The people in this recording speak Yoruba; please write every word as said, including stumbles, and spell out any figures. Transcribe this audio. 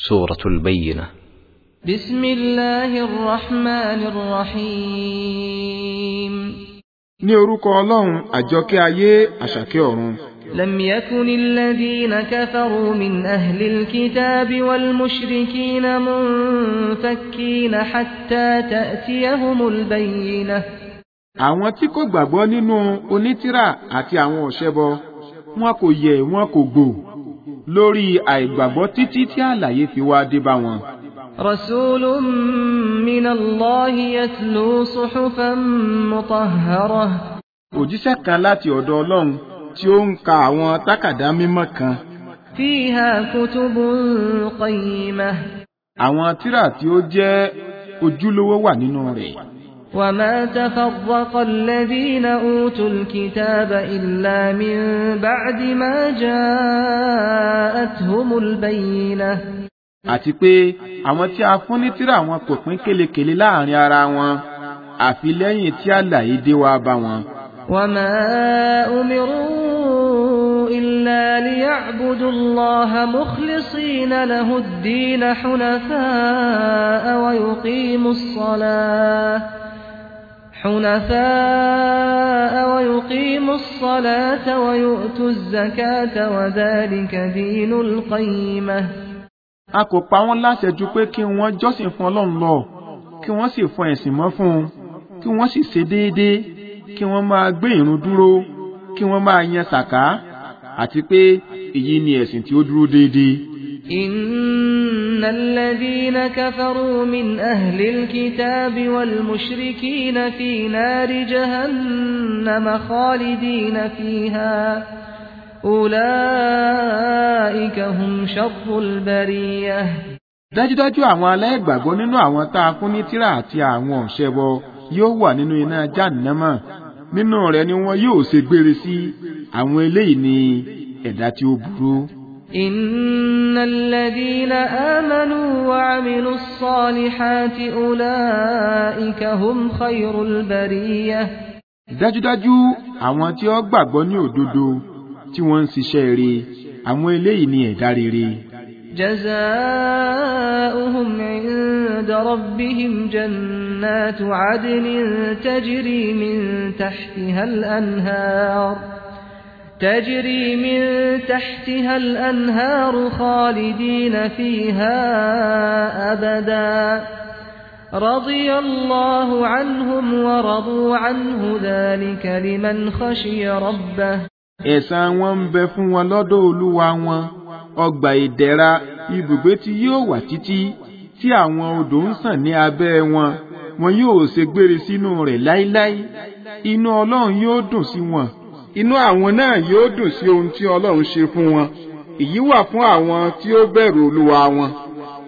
سورة البينة. بسم الله الرحمن الرحيم. ní orúkọ Ọlọ́run àjọkẹ́ ayé àṣàkẹ́ ọ̀run. لم يكن الذين كفروا من أهل الكتاب والمشركين منفكين حتى تأتيهم البينة. àwọn tí kò gbàgbọ́ nínú onítìrà àti àwọn ọ̀ṣẹbọ wọn kò yẹ̀ wọn kò gbò lórí àìgbàgbọ́ títí tí àlàyé fi wá dé bá wọn. رسول من الله يتلو صحفا مطهرة. òjíṣẹ́ kan láti ọ̀dọ̀ Ọlọ́run tí ó ń ka àwọn tákàdá mímọ́ kan. فيها كتب قيمة. àwọn tírà tí ó jẹ́ ojúlówó wà nínú rẹ̀. وما تفرق الذين أوتوا الكتاب إلا من بعد ما جاءتهم البينة. àti pé àwọn tí a fún ní tírà wọn kò pín kélekèle láàrin ara wọn àfi lẹ́yìn tí àlàyé dé wá bá wọn. وما أمروا إلا ليعبدوا الله مخلصين له الدين حنفاء ويقيموا الصلاة حنفاء ويقيموا الصلاة ويؤتوا الزكاة وذلك دين القيمة. a kò pa wọ́n láṣẹ jù pé kí wọ́n jọ́sìn fún Ọlọ́run lọ kí wọ́n sì fọ ẹ̀sìn mọ́ fún un kí wọ́n sì ṣe déédéé kí wọ́n máa gbé ìrun dúró kí wọ́n máa yan sàká àti pé èyí ni ẹ̀sìn tí ó dúró déédéé. إن الذين كفروا من أهل الكتاب والمشركين في نار جهنم خالدين فيها أولئك هم شر البرية. dájúdájú àwọn aláìgbàgbọ́ nínú àwọn tá a fún ní tírà àti àwọn ọ̀ṣẹbọ yóò wà nínú iná jahannama nínú rẹ̀ ni wọn yóò ṣe gbére sí àwọn eléyìí ní ẹ̀dá tí ó burú. إن الذين آمنوا وعملوا الصالحات أولئك هم خير البرية. dájúdájú àwọn tí ó gbàgbọ́ ní òdodo tí wọ́n ń ṣiṣẹ́ rere àwọn eléyìí ní ẹ̀dá rere. جزاؤهم عند ربهم جنات عدن تجري من تحتها الأنهار تجري من تحتها الأنهار خالدين فيها أبدا رضي الله عنهم ورضوا عنه ذلك لمن خشي ربه. ẹ̀san wọn ń bẹ fún wọn lọ́dọ̀ Olúwa wọn ọgbà ìdẹ̀ra ibùgbé tí yóò wà títí tí àwọn odò ń sàn ní abẹ́ wọn wọn yóò ṣe gbére sínú rẹ̀ láíláí inú Ọlọ́run yóò dùn sí wọn inú àwọn náà yóò dùn sí ohun tí Ọlọ́run ṣe fún wọn èyí wà fún àwọn tí ó bẹ̀rù Olúwa wọn.